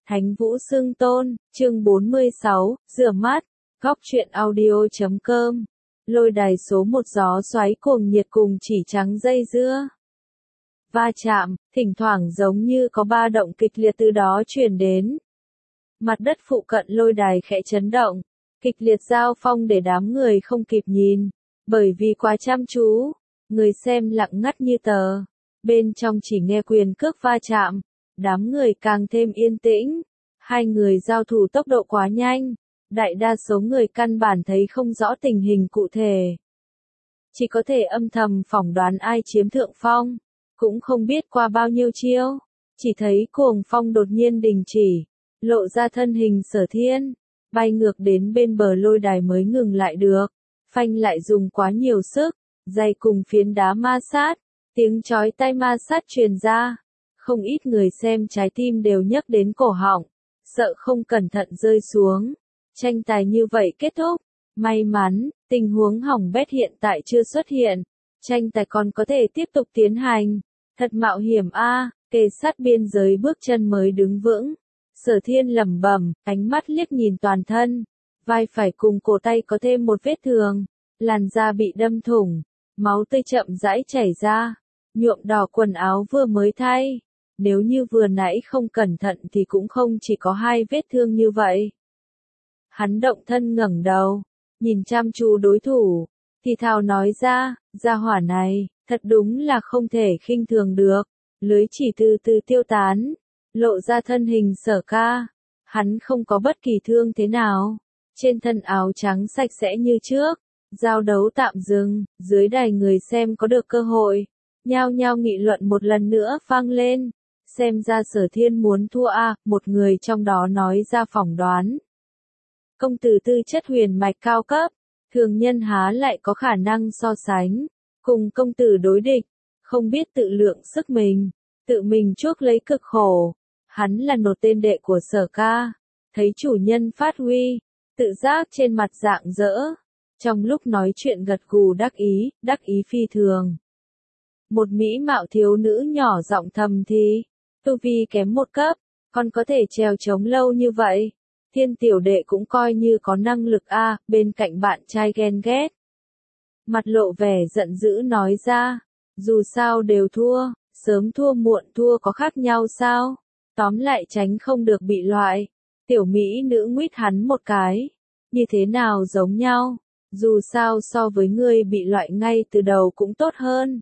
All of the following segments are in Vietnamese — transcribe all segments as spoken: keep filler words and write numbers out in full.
Thánh Vũ Xưng Tôn, chương bốn mươi sáu, rửa mắt, góc truyện audio chấm com. Lôi đài số một gió xoáy cuồng nhiệt cùng chỉ trắng dây dưa. Va chạm, thỉnh thoảng giống như có ba động kịch liệt từ đó truyền đến. Mặt đất phụ cận lôi đài khẽ chấn động, kịch liệt giao phong để đám người không kịp nhìn, bởi vì quá chăm chú, người xem lặng ngắt như tờ. Bên trong chỉ nghe quyền cước va chạm, đám người càng thêm yên tĩnh. Hai người giao thủ tốc độ quá nhanh, đại đa số người căn bản thấy không rõ tình hình cụ thể. Chỉ có thể âm thầm phỏng đoán ai chiếm thượng phong, cũng không biết qua bao nhiêu chiêu. Chỉ thấy cuồng phong đột nhiên đình chỉ, lộ ra thân hình Sở Thiên, bay ngược đến bên bờ lôi đài mới ngừng lại được. Phanh lại dùng quá nhiều sức, giày cùng phiến đá ma sát, tiếng chói tai ma sát truyền ra. Không ít người xem trái tim đều nhấc đến cổ họng, sợ không cẩn thận rơi xuống. Tranh tài như vậy kết thúc. May mắn, tình huống hỏng bét hiện tại chưa xuất hiện. Tranh tài còn có thể tiếp tục tiến hành. Thật mạo hiểm a, kề sát biên giới bước chân mới đứng vững. Sở Thiên lẩm bẩm, ánh mắt liếc nhìn toàn thân. Vai phải cùng cổ tay có thêm một vết thương. Làn da bị đâm thủng. Máu tươi chậm rãi chảy ra. Nhuộm đỏ quần áo vừa mới thay. Nếu như vừa nãy không cẩn thận thì cũng không chỉ có hai vết thương như vậy. Hắn động thân ngẩng đầu, nhìn chăm chú đối thủ, thì thào nói ra, gia hỏa này, thật đúng là không thể khinh thường được. Lưới chỉ từ từ tiêu tán, lộ ra thân hình Sở Ca. Hắn không có bất kỳ thương thế nào, trên thân áo trắng sạch sẽ như trước. Giao đấu tạm dừng, dưới đài người xem có được cơ hội, nhao nhao nghị luận một lần nữa vang lên. Xem ra Sở Thiên muốn thua a, à, một người trong đó nói ra phỏng đoán. Công tử tư chất huyền mạch cao cấp, thường nhân há lại có khả năng so sánh, cùng công tử đối địch, không biết tự lượng sức mình, tự mình chuốc lấy cực khổ. Hắn là nột tên đệ của Sở Ca, thấy chủ nhân phát huy, tự giác trên mặt rạng rỡ, trong lúc nói chuyện gật gù đắc ý, đắc ý phi thường. Một mỹ mạo thiếu nữ nhỏ giọng thầm thì, tu vi kém một cấp, còn có thể trèo chống lâu như vậy. Thiên tiểu đệ cũng coi như có năng lực a, à, bên cạnh bạn trai ghen ghét. Mặt lộ vẻ giận dữ nói ra, dù sao đều thua, sớm thua muộn thua có khác nhau sao, tóm lại tránh không được bị loại. Tiểu mỹ nữ nguyết hắn một cái, như thế nào giống nhau, dù sao so với ngươi bị loại ngay từ đầu cũng tốt hơn.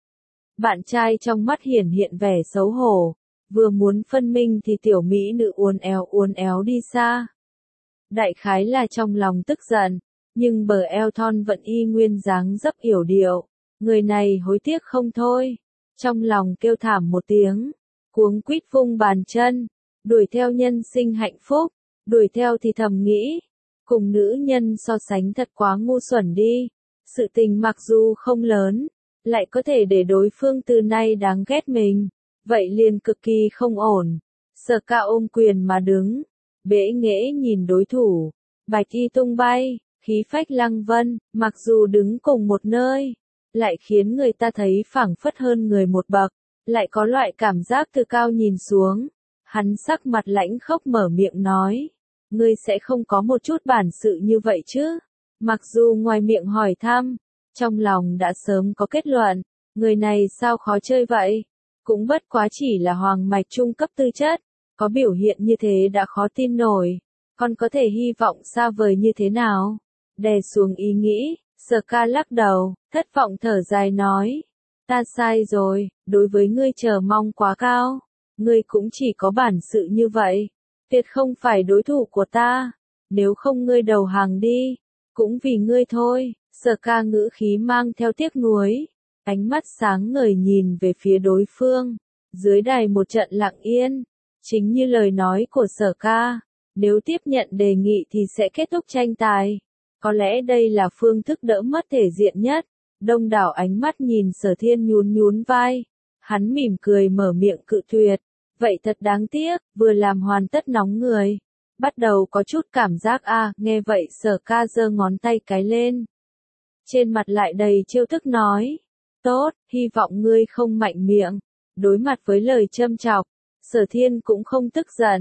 Bạn trai trong mắt hiển hiện vẻ xấu hổ. Vừa muốn phân minh thì tiểu mỹ nữ uốn éo uốn éo đi xa. Đại khái là trong lòng tức giận, nhưng bờ eo thon vẫn y nguyên dáng dấp yểu điệu. Người này hối tiếc không thôi. Trong lòng kêu thảm một tiếng, cuống quýt vung bàn chân, đuổi theo nhân sinh hạnh phúc, đuổi theo thì thầm nghĩ, cùng nữ nhân so sánh thật quá ngu xuẩn đi. Sự tình mặc dù không lớn, lại có thể để đối phương từ nay đáng ghét mình. Vậy liền cực kỳ không ổn. Sở Ca ôm quyền mà đứng, bẽ nghễ nhìn đối thủ, bạch y tung bay, khí phách lăng vân, mặc dù đứng cùng một nơi, lại khiến người ta thấy phảng phất hơn người một bậc, lại có loại cảm giác từ cao nhìn xuống. Hắn sắc mặt lãnh khốc mở miệng nói, ngươi sẽ không có một chút bản sự như vậy chứ? Mặc dù ngoài miệng hỏi thăm, trong lòng đã sớm có kết luận, người này sao khó chơi vậy? Cũng bất quá chỉ là hoàng mạch trung cấp tư chất, có biểu hiện như thế đã khó tin nổi, còn có thể hy vọng xa vời như thế nào? Đè xuống ý nghĩ, Sở Ca lắc đầu, thất vọng thở dài nói, ta sai rồi, đối với ngươi chờ mong quá cao, ngươi cũng chỉ có bản sự như vậy, tuyệt không phải đối thủ của ta, nếu không ngươi đầu hàng đi, cũng vì ngươi thôi. Sở Ca ngữ khí mang theo tiếc nuối. Ánh mắt sáng ngời nhìn về phía đối phương, dưới đài một trận lặng yên, chính như lời nói của Sở Ca, nếu tiếp nhận đề nghị thì sẽ kết thúc tranh tài. Có lẽ đây là phương thức đỡ mất thể diện nhất. Đông đảo ánh mắt nhìn Sở Thiên nhún nhún vai, hắn mỉm cười mở miệng cự tuyệt, vậy thật đáng tiếc, vừa làm hoàn tất nóng người, bắt đầu có chút cảm giác a, à, nghe vậy Sở Ca giơ ngón tay cái lên, trên mặt lại đầy trêu tức nói. Tốt, hy vọng ngươi không mạnh miệng. Đối mặt với lời châm chọc, Sở Thiên cũng không tức giận,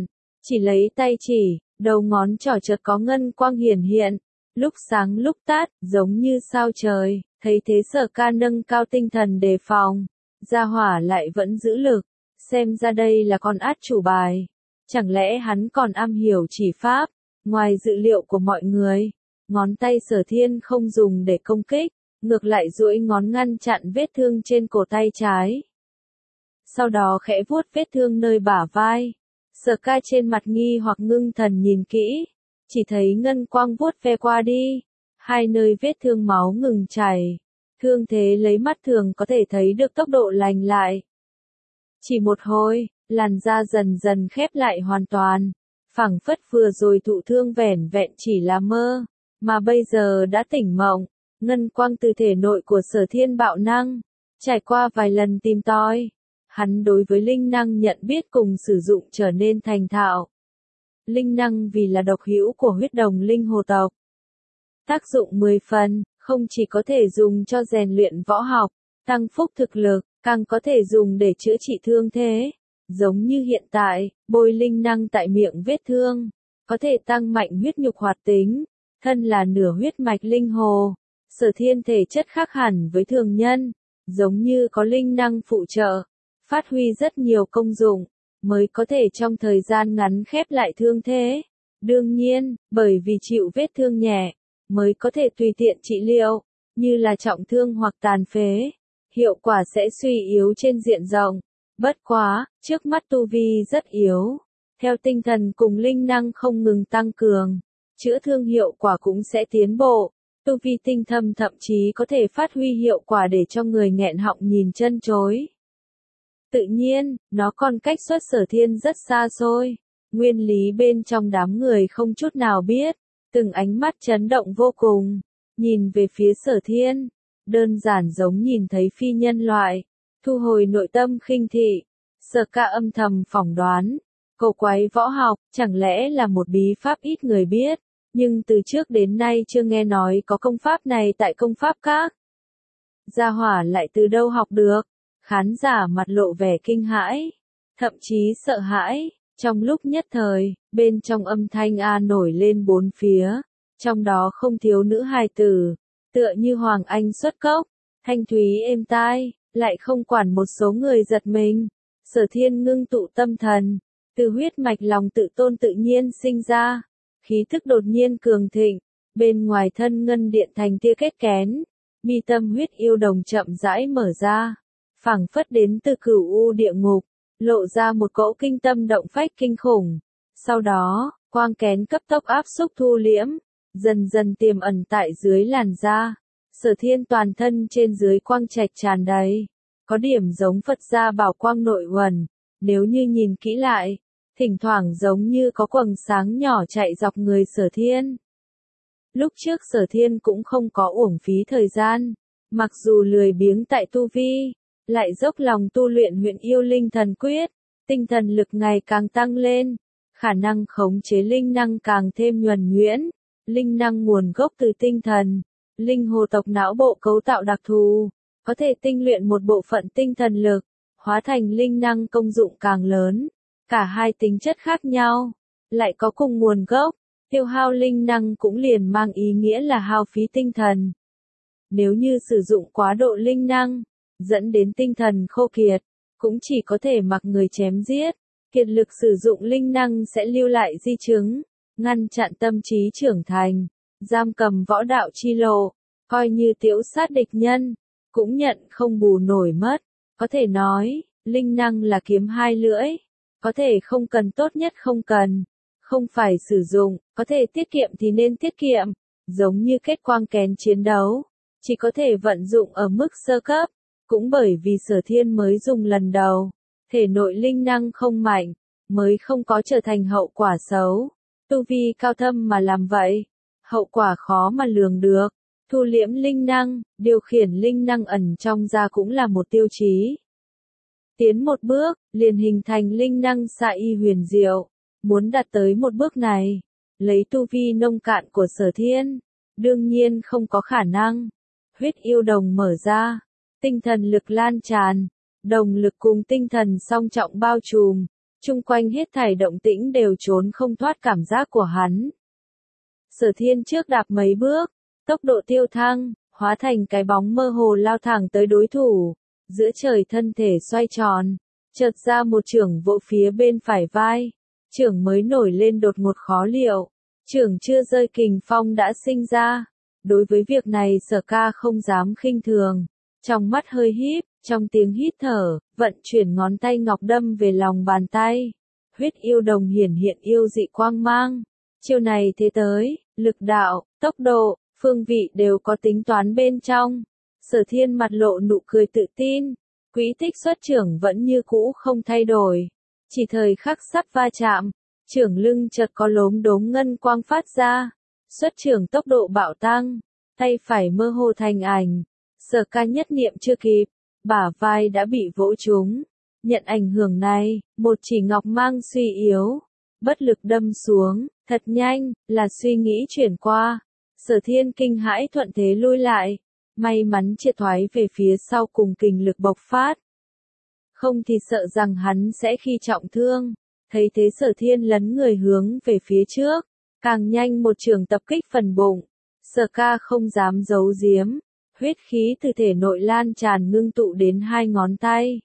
Chỉ lấy tay chỉ, đầu ngón trỏ chợt có ngân quang hiển hiện, lúc sáng lúc tát, giống như sao trời, thấy thế Sở Ca nâng cao tinh thần đề phòng, gia hỏa lại vẫn giữ lực, xem ra đây là con át chủ bài, chẳng lẽ hắn còn am hiểu chỉ pháp, ngoài dự liệu của mọi người, ngón tay Sở Thiên không dùng để công kích, ngược lại duỗi ngón ngăn chặn vết thương trên cổ tay trái. Sau đó khẽ vuốt vết thương nơi bả vai. Sở Ca trên mặt nghi hoặc ngưng thần nhìn kỹ, chỉ thấy ngân quang vuốt ve qua đi, hai nơi vết thương máu ngừng chảy, thương thế lấy mắt thường có thể thấy được tốc độ lành lại. Chỉ một hồi, làn da dần dần khép lại hoàn toàn, phảng phất vừa rồi thụ thương vẻn vẹn chỉ là mơ, mà bây giờ đã tỉnh mộng, ngân quang từ thể nội của Sở Thiên bạo năng, trải qua vài lần tìm tòi. Hắn đối với linh năng nhận biết cùng sử dụng trở nên thành thạo. Linh năng vì là độc hữu của huyết đồng linh hồ tộc. Tác dụng mười phần, không chỉ có thể dùng cho rèn luyện võ học, tăng phúc thực lực, càng có thể dùng để chữa trị thương thế. Giống như hiện tại, bôi linh năng tại miệng vết thương, có thể tăng mạnh huyết nhục hoạt tính, thân là nửa huyết mạch linh hồ. Sở Thiên thể chất khác hẳn với thường nhân, giống như có linh năng phụ trợ. Phát huy rất nhiều công dụng, mới có thể trong thời gian ngắn khép lại thương thế. Đương nhiên, bởi vì chịu vết thương nhẹ, mới có thể tùy tiện trị liệu, như là trọng thương hoặc tàn phế. Hiệu quả sẽ suy yếu trên diện rộng. Bất quá, trước mắt tu vi rất yếu. Theo tinh thần cùng linh năng không ngừng tăng cường, chữa thương hiệu quả cũng sẽ tiến bộ. Tu vi tinh thâm thậm chí có thể phát huy hiệu quả để cho người nghẹn họng nhìn chân chối. Tự nhiên, nó còn cách xuất Sở Thiên rất xa xôi. Nguyên lý bên trong đám người không chút nào biết. Từng ánh mắt chấn động vô cùng. Nhìn về phía Sở Thiên. Đơn giản giống nhìn thấy phi nhân loại. Thu hồi nội tâm khinh thị. Sở Ca âm thầm phỏng đoán. Cổ quái võ học, chẳng lẽ là một bí pháp ít người biết. Nhưng từ trước đến nay chưa nghe nói có công pháp này tại công pháp các. Gia hỏa lại từ đâu học được? Khán giả mặt lộ vẻ kinh hãi, thậm chí sợ hãi, trong lúc nhất thời, bên trong âm thanh A nổi lên bốn phía, trong đó không thiếu nữ hài tử, tựa như Hoàng Anh xuất cốc, thanh thúy êm tai, lại không quản một số người giật mình. Sở Thiên ngưng tụ tâm thần, từ huyết mạch lòng tự tôn tự nhiên sinh ra, khí thức đột nhiên cường thịnh, bên ngoài thân ngân điện thành tia kết kén, mi tâm huyết yêu đồng chậm rãi mở ra. Phảng phất đến từ cửu u địa ngục, lộ ra một cỗ kinh tâm động phách kinh khủng. Sau đó, quang kén cấp tốc áp xúc thu liễm, dần dần tiềm ẩn tại dưới làn da. Sở Thiên toàn thân trên dưới quang trạch tràn đầy, có điểm giống Phật gia bảo quang nội uẩn, nếu như nhìn kỹ lại, thỉnh thoảng giống như có quầng sáng nhỏ chạy dọc người Sở Thiên. Lúc trước Sở Thiên cũng không có uổng phí thời gian, mặc dù lười biếng tại tu vi, lại dốc lòng tu luyện Huyền Yêu Linh Thần Quyết, tinh thần lực ngày càng tăng lên, khả năng khống chế linh năng càng thêm nhuần nhuyễn, linh năng nguồn gốc từ tinh thần, linh hồ tộc não bộ cấu tạo đặc thù, có thể tinh luyện một bộ phận tinh thần lực, hóa thành linh năng công dụng càng lớn, cả hai tính chất khác nhau, lại có cùng nguồn gốc, tiêu hao linh năng cũng liền mang ý nghĩa là hao phí tinh thần. Nếu như sử dụng quá độ linh năng, dẫn đến tinh thần khô kiệt, cũng chỉ có thể mặc người chém giết, kiệt lực sử dụng linh năng sẽ lưu lại di chứng, ngăn chặn tâm trí trưởng thành, giam cầm võ đạo chi lộ, coi như tiễu sát địch nhân, cũng nhận không bù nổi mất. Có thể nói, linh năng là kiếm hai lưỡi, có thể không cần tốt nhất không cần, không phải sử dụng, có thể tiết kiệm thì nên tiết kiệm, giống như kết quang kén chiến đấu, chỉ có thể vận dụng ở mức sơ cấp. Cũng bởi vì Sở Thiên mới dùng lần đầu, thể nội linh năng không mạnh, mới không có trở thành hậu quả xấu. Tu vi cao thâm mà làm vậy, hậu quả khó mà lường được. Thu liễm linh năng, điều khiển linh năng ẩn trong da cũng là một tiêu chí. Tiến một bước, liền hình thành linh năng xạ y huyền diệu. Muốn đạt tới một bước này, lấy tu vi nông cạn của Sở Thiên, đương nhiên không có khả năng. Huyết yêu đồng mở ra. Tinh thần lực lan tràn, đồng lực cùng tinh thần song trọng bao trùm, chung quanh hết thảy động tĩnh đều trốn không thoát cảm giác của hắn. Sở Thiên trước đạp mấy bước, tốc độ tiêu thăng, hóa thành cái bóng mơ hồ lao thẳng tới đối thủ, giữa trời thân thể xoay tròn, chợt ra một chưởng vỗ phía bên phải vai, chưởng mới nổi lên đột ngột khó liệu, chưởng chưa rơi kình phong đã sinh ra. Đối với việc này Sở Ca không dám khinh thường, trong mắt hơi híp, trong tiếng hít thở, vận chuyển ngón tay ngọc đâm về lòng bàn tay. Huyết yêu đồng hiển hiện yêu dị quang mang. Chiêu này thế tới, lực đạo, tốc độ, phương vị đều có tính toán bên trong. Sở Thiên mặt lộ nụ cười tự tin, quỹ tích xuất chưởng vẫn như cũ không thay đổi. Chỉ thời khắc sắp va chạm, chưởng lưng chợt có lốm đốm ngân quang phát ra. Xuất chưởng tốc độ bạo tăng, tay phải mơ hồ thành ảnh. Sở Ca nhất niệm chưa kịp, bả vai đã bị vỗ trúng. Nhận ảnh hưởng này, một chỉ ngọc mang suy yếu, bất lực đâm xuống, thật nhanh, là suy nghĩ chuyển qua. Sở Thiên kinh hãi thuận thế lui lại, may mắn triệt thoái về phía sau cùng kình lực bộc phát. Không thì sợ rằng hắn sẽ khi trọng thương. Thấy thế Sở Thiên lấn người hướng về phía trước, càng nhanh một trường tập kích phần bụng. Sở Ca không dám giấu giếm, huyết khí từ thể nội lan tràn ngưng tụ đến hai ngón tay.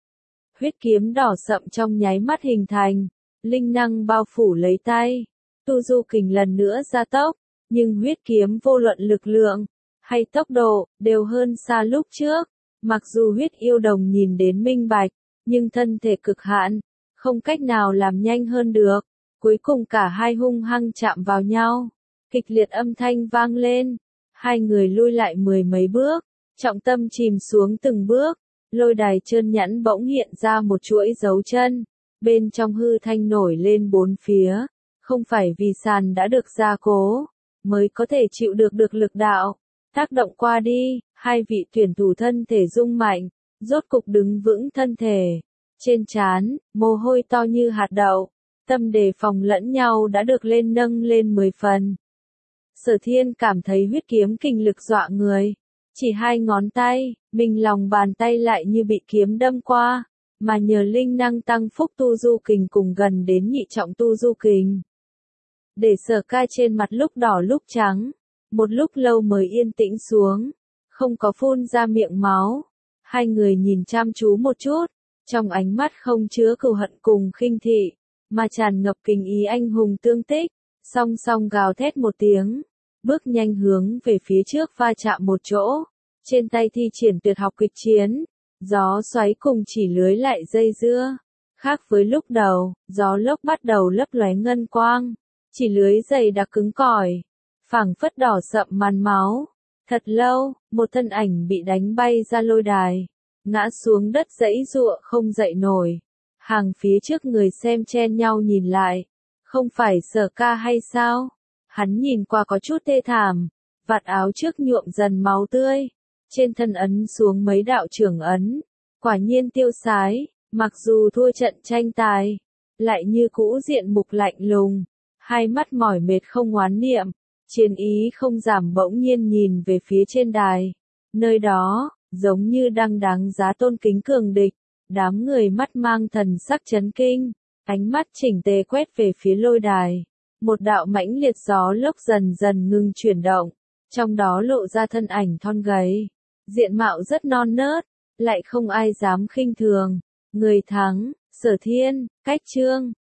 Huyết kiếm đỏ sậm trong nháy mắt hình thành, linh năng bao phủ lấy tay. Tu Du Kình lần nữa gia tốc, nhưng huyết kiếm vô luận lực lượng hay tốc độ đều hơn xa lúc trước. Mặc dù huyết yêu đồng nhìn đến minh bạch, nhưng thân thể cực hạn, không cách nào làm nhanh hơn được. Cuối cùng cả hai hung hăng chạm vào nhau, kịch liệt âm thanh vang lên, hai người lui lại mười mấy bước, trọng tâm chìm xuống từng bước. Lôi đài trơn nhẵn bỗng hiện ra một chuỗi dấu chân, bên trong hư thanh nổi lên bốn phía, không phải vì sàn đã được gia cố, mới có thể chịu được được lực đạo. Tác động qua đi, hai vị tuyển thủ thân thể rung mạnh, rốt cục đứng vững thân thể. Trên trán, mồ hôi to như hạt đậu, tâm đề phòng lẫn nhau đã được lên nâng lên mười phần. Sở Thiên cảm thấy huyết kiếm kinh lực dọa người. Chỉ hai ngón tay, mình lòng bàn tay lại như bị kiếm đâm qua, mà nhờ linh năng tăng phúc Tu Du Kình cùng gần đến nhị trọng Tu Du Kình. Để Sở Ca trên mặt lúc đỏ lúc trắng, một lúc lâu mới yên tĩnh xuống, không có phun ra miệng máu. Hai người nhìn chăm chú một chút, trong ánh mắt không chứa cừu hận cùng khinh thị, mà tràn ngập kinh ý anh hùng tương tích, song song gào thét một tiếng. Bước nhanh hướng về phía trước va chạm một chỗ, trên tay thi triển tuyệt học kịch chiến, gió xoáy cùng chỉ lưới lại dây dưa. Khác với lúc đầu, gió lốc bắt đầu lấp lóe ngân quang, chỉ lưới dày đặc cứng cỏi, phảng phất đỏ sậm màn máu. Thật lâu, một thân ảnh bị đánh bay ra lôi đài, ngã xuống đất giãy giụa không dậy nổi. Hàng phía trước người xem chen nhau nhìn lại, không phải Sở Ca hay sao? Hắn nhìn qua có chút tê thảm, vạt áo trước nhuộm dần máu tươi, trên thân ấn xuống mấy đạo trưởng ấn, quả nhiên tiêu sái, mặc dù thua trận tranh tài, lại như cũ diện mục lạnh lùng, hai mắt mỏi mệt không oán niệm, chiến ý không giảm bỗng nhiên nhìn về phía trên đài, nơi đó, giống như đang đáng giá tôn kính cường địch, đám người mắt mang thần sắc chấn kinh, ánh mắt chỉnh tề quét về phía lôi đài. Một đạo mãnh liệt gió lốc dần dần ngừng chuyển động, trong đó lộ ra thân ảnh thon gầy, diện mạo rất non nớt, lại không ai dám khinh thường. Người thắng, Sở Thiên, cách chương.